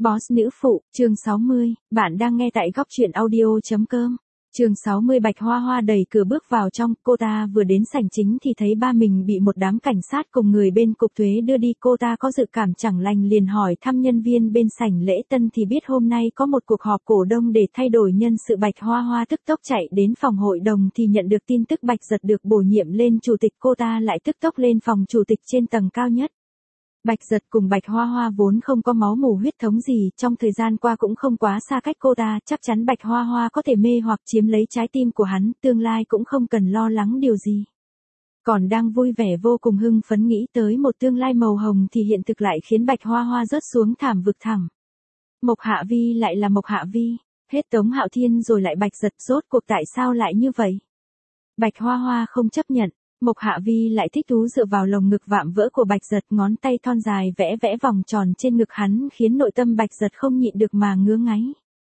Boss nữ phụ, chương 60, bạn đang nghe tại góc truyện audio.com. Chương 60 Bạch Hoa Hoa đẩy cửa bước vào trong, cô ta vừa đến sảnh chính thì thấy ba mình bị một đám cảnh sát cùng người bên cục thuế đưa đi. Cô ta có dự cảm chẳng lành liền hỏi thăm nhân viên bên sảnh lễ tân thì biết hôm nay có một cuộc họp cổ đông để thay đổi nhân sự. Bạch Hoa Hoa tức tốc chạy đến phòng hội đồng thì nhận được tin tức Bạch Giật được bổ nhiệm lên chủ tịch. Cô ta lại tức tốc lên phòng chủ tịch trên tầng cao nhất. Bạch Giật cùng Bạch Hoa Hoa vốn không có máu mủ huyết thống gì, trong thời gian qua cũng không quá xa cách cô ta, chắc chắn Bạch Hoa Hoa có thể mê hoặc chiếm lấy trái tim của hắn, tương lai cũng không cần lo lắng điều gì. Còn đang vui vẻ vô cùng hưng phấn nghĩ tới một tương lai màu hồng thì hiện thực lại khiến Bạch Hoa Hoa rớt xuống thảm vực thẳm. Mộc Hạ Vi lại là Mộc Hạ Vi, hết Tống Hạo Thiên rồi lại Bạch Giật, rốt cuộc tại sao lại như vậy? Bạch Hoa Hoa không chấp nhận. Mộc Hạ Vi lại thích thú dựa vào lồng ngực vạm vỡ của Bạch Giật, ngón tay thon dài vẽ vẽ vòng tròn trên ngực hắn khiến nội tâm Bạch Giật không nhịn được mà ngứa ngáy.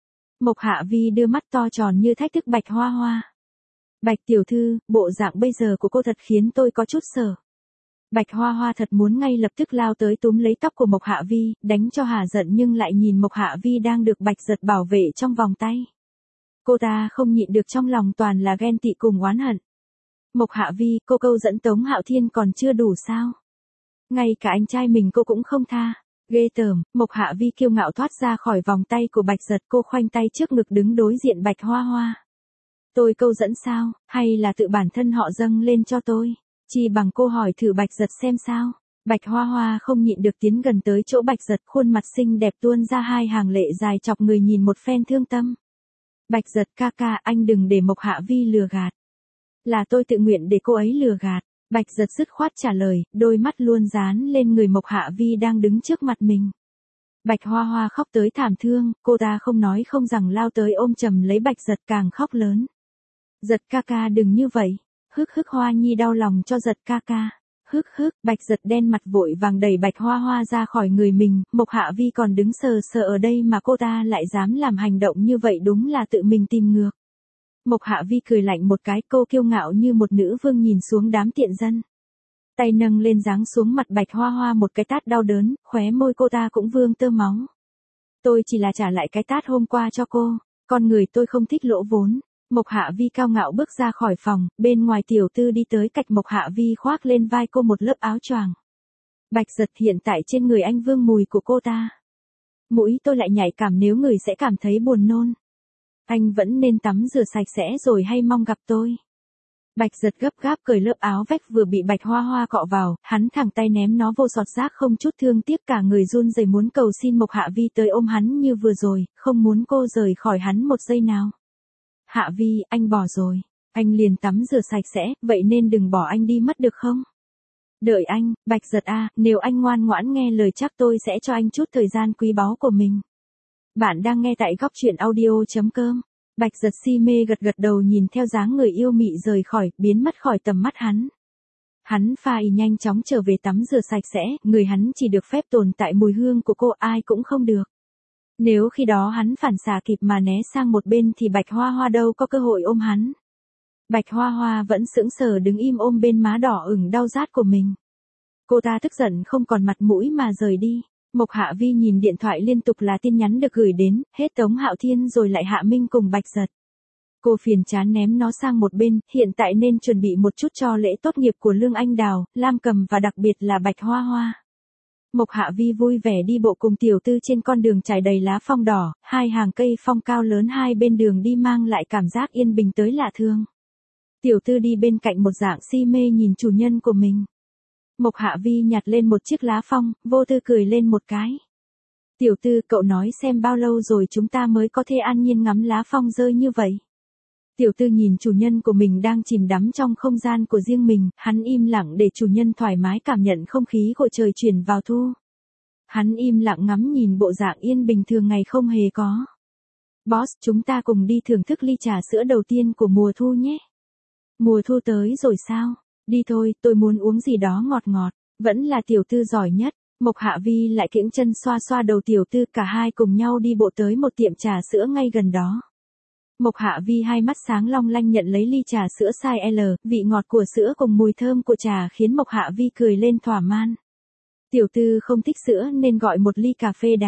Mộc Hạ Vi đưa mắt to tròn như thách thức Bạch Hoa Hoa. Bạch tiểu thư, bộ dạng bây giờ của cô thật khiến tôi có chút sợ. Bạch Hoa Hoa thật muốn ngay lập tức lao tới túm lấy tóc của Mộc Hạ Vi, đánh cho hả giận nhưng lại nhìn Mộc Hạ Vi đang được Bạch Giật bảo vệ trong vòng tay. Cô ta không nhịn được trong lòng toàn là ghen tị cùng oán hận. Mộc Hạ Vi, cô câu dẫn Tống Hạo Thiên còn chưa đủ sao? Ngay cả anh trai mình cô cũng không tha. Ghê tởm. Mộc Hạ Vi kiêu ngạo thoát ra khỏi vòng tay của Bạch Giật, cô khoanh tay trước ngực đứng đối diện Bạch Hoa Hoa. Tôi câu dẫn sao, hay là tự bản thân họ dâng lên cho tôi? Chi bằng cô hỏi thử Bạch Giật xem sao? Bạch Hoa Hoa không nhịn được tiến gần tới chỗ Bạch Giật, khuôn mặt xinh đẹp tuôn ra hai hàng lệ dài chọc người nhìn một phen thương tâm. Bạch Giật ca ca, anh đừng để Mộc Hạ Vi lừa gạt. Là tôi tự nguyện để cô ấy lừa gạt. Bạch Giật dứt khoát trả lời, đôi mắt luôn dán lên người Mộc Hạ Vi đang đứng trước mặt mình. Bạch Hoa Hoa khóc tới thảm thương, cô ta không nói không rằng lao tới ôm chầm lấy Bạch Giật, càng khóc lớn. Giật ca ca đừng như vậy. Hức hức, Hoa Nhi đau lòng cho Giật ca ca. Hức hức, Bạch Giật đen mặt vội vàng đẩy Bạch Hoa Hoa ra khỏi người mình. Mộc Hạ Vi còn đứng sờ sờ ở đây mà cô ta lại dám làm hành động như vậy, đúng là tự mình tìm ngược. Mộc Hạ Vi cười lạnh một cái, cô kiêu ngạo như một nữ vương nhìn xuống đám tiện dân. Tay nâng lên giáng xuống mặt Bạch Hoa Hoa một cái tát đau đớn, khóe môi cô ta cũng vương tơ máu. Tôi chỉ là trả lại cái tát hôm qua cho cô, con người tôi không thích lỗ vốn. Mộc Hạ Vi cao ngạo bước ra khỏi phòng, bên ngoài tiểu tư đi tới cạnh Mộc Hạ Vi khoác lên vai cô một lớp áo choàng. Bạch Giật, hiện tại trên người anh vương mùi của cô ta. Mũi tôi lại nhạy cảm, nếu người sẽ cảm thấy buồn nôn. Anh vẫn nên tắm rửa sạch sẽ rồi hay mong gặp tôi. Bạch Giật gấp gáp cởi lớp áo vách vừa bị Bạch Hoa Hoa cọ vào, hắn thẳng tay ném nó vô sọt rác không chút thương tiếc, cả người run rẩy muốn cầu xin Mộc Hạ Vi tới ôm hắn như vừa rồi, không muốn cô rời khỏi hắn một giây nào. Hạ Vi, anh bỏ rồi. Anh liền tắm rửa sạch sẽ, vậy nên đừng bỏ anh đi mất được không? Đợi anh, Bạch Giật à, nếu anh ngoan ngoãn nghe lời chắc tôi sẽ cho anh chút thời gian quý báu của mình. Bạn đang nghe tại góc truyện audio.com. Bạch Giật si mê gật gật đầu nhìn theo dáng người yêu mị rời khỏi, biến mất khỏi tầm mắt hắn. Hắn phai nhanh chóng trở về tắm rửa sạch sẽ, người hắn chỉ được phép tồn tại mùi hương của cô, ai cũng không được. Nếu khi đó hắn phản xạ kịp mà né sang một bên thì Bạch Hoa Hoa đâu có cơ hội ôm hắn. Bạch Hoa Hoa vẫn sững sờ đứng im ôm bên má đỏ ửng đau rát của mình. Cô ta tức giận không còn mặt mũi mà rời đi. Mộc Hạ Vi nhìn điện thoại liên tục là tin nhắn được gửi đến, hết Tống Hạo Thiên rồi lại Hạ Minh cùng Bạch Giật. Cô phiền chán ném nó sang một bên, hiện tại nên chuẩn bị một chút cho lễ tốt nghiệp của Lương Anh Đào, Lam Cầm và đặc biệt là Bạch Hoa Hoa. Mộc Hạ Vi vui vẻ đi bộ cùng tiểu tư trên con đường trải đầy lá phong đỏ, hai hàng cây phong cao lớn hai bên đường đi mang lại cảm giác yên bình tới lạ thường. Tiểu tư đi bên cạnh một dạng si mê nhìn chủ nhân của mình. Mộc Hạ Vi nhặt lên một chiếc lá phong, vô tư cười lên một cái. Tiểu tư, cậu nói xem bao lâu rồi chúng ta mới có thể an nhiên ngắm lá phong rơi như vậy. Tiểu tư nhìn chủ nhân của mình đang chìm đắm trong không gian của riêng mình, hắn im lặng để chủ nhân thoải mái cảm nhận không khí của trời chuyển vào thu. Hắn im lặng ngắm nhìn bộ dạng yên bình thường ngày không hề có. Boss, chúng ta cùng đi thưởng thức ly trà sữa đầu tiên của mùa thu nhé. Mùa thu tới rồi sao? Đi thôi, tôi muốn uống gì đó ngọt ngọt. Vẫn là tiểu tư giỏi nhất. Mộc Hạ Vi lại kiễng chân xoa xoa đầu tiểu tư, cả hai cùng nhau đi bộ tới một tiệm trà sữa ngay gần đó. Mộc Hạ Vi hai mắt sáng long lanh nhận lấy ly trà sữa size L, vị ngọt của sữa cùng mùi thơm của trà khiến Mộc Hạ Vi cười lên thỏa mãn. Tiểu tư không thích sữa nên gọi một ly cà phê đá.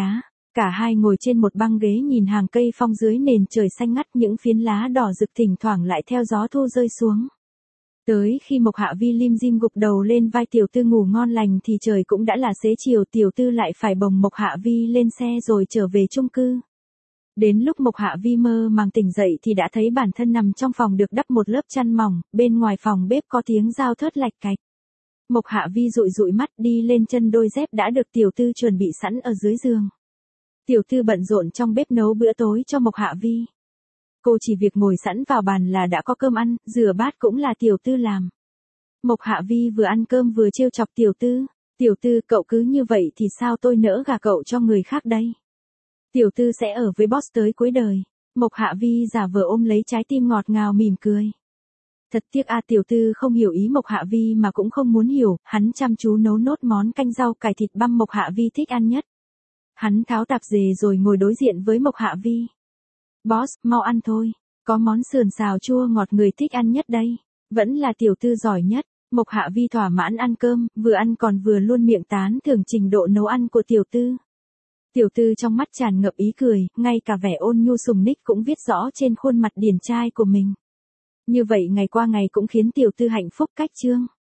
Cả hai ngồi trên một băng ghế nhìn hàng cây phong dưới nền trời xanh ngắt, những phiến lá đỏ rực thỉnh thoảng lại theo gió thu rơi xuống. Tới khi Mộc Hạ Vi lim dim gục đầu lên vai tiểu tư ngủ ngon lành thì trời cũng đã là xế chiều, tiểu tư lại phải bồng Mộc Hạ Vi lên xe rồi trở về chung cư. Đến lúc Mộc Hạ Vi mơ màng tỉnh dậy thì đã thấy bản thân nằm trong phòng được đắp một lớp chăn mỏng, bên ngoài phòng bếp có tiếng dao thớt lạch cạch. Mộc Hạ Vi dụi dụi mắt đi lên chân đôi dép đã được tiểu tư chuẩn bị sẵn ở dưới giường. Tiểu tư bận rộn trong bếp nấu bữa tối cho Mộc Hạ Vi. Cô chỉ việc ngồi sẵn vào bàn là đã có cơm ăn, rửa bát cũng là tiểu tư làm. Mộc Hạ Vi vừa ăn cơm vừa trêu chọc tiểu tư. Tiểu tư, cậu cứ như vậy thì sao tôi nỡ gả cậu cho người khác đây? Tiểu tư sẽ ở với boss tới cuối đời. Mộc Hạ Vi giả vờ ôm lấy trái tim ngọt ngào mỉm cười. Thật tiếc tiểu tư không hiểu ý Mộc Hạ Vi mà cũng không muốn hiểu, hắn chăm chú nấu nốt món canh rau cải thịt băm Mộc Hạ Vi thích ăn nhất. Hắn tháo tạp dề rồi ngồi đối diện với Mộc Hạ Vi. Boss, mau ăn thôi. Có món sườn xào chua ngọt người thích ăn nhất đây. Vẫn là tiểu tư giỏi nhất. Mộc Hạ Vi thỏa mãn ăn cơm, vừa ăn còn vừa luôn miệng tán thưởng trình độ nấu ăn của tiểu tư. Tiểu tư trong mắt tràn ngập ý cười, ngay cả vẻ ôn nhu sùng ních cũng viết rõ trên khuôn mặt điển trai của mình. Như vậy ngày qua ngày cũng khiến tiểu tư hạnh phúc cách chương.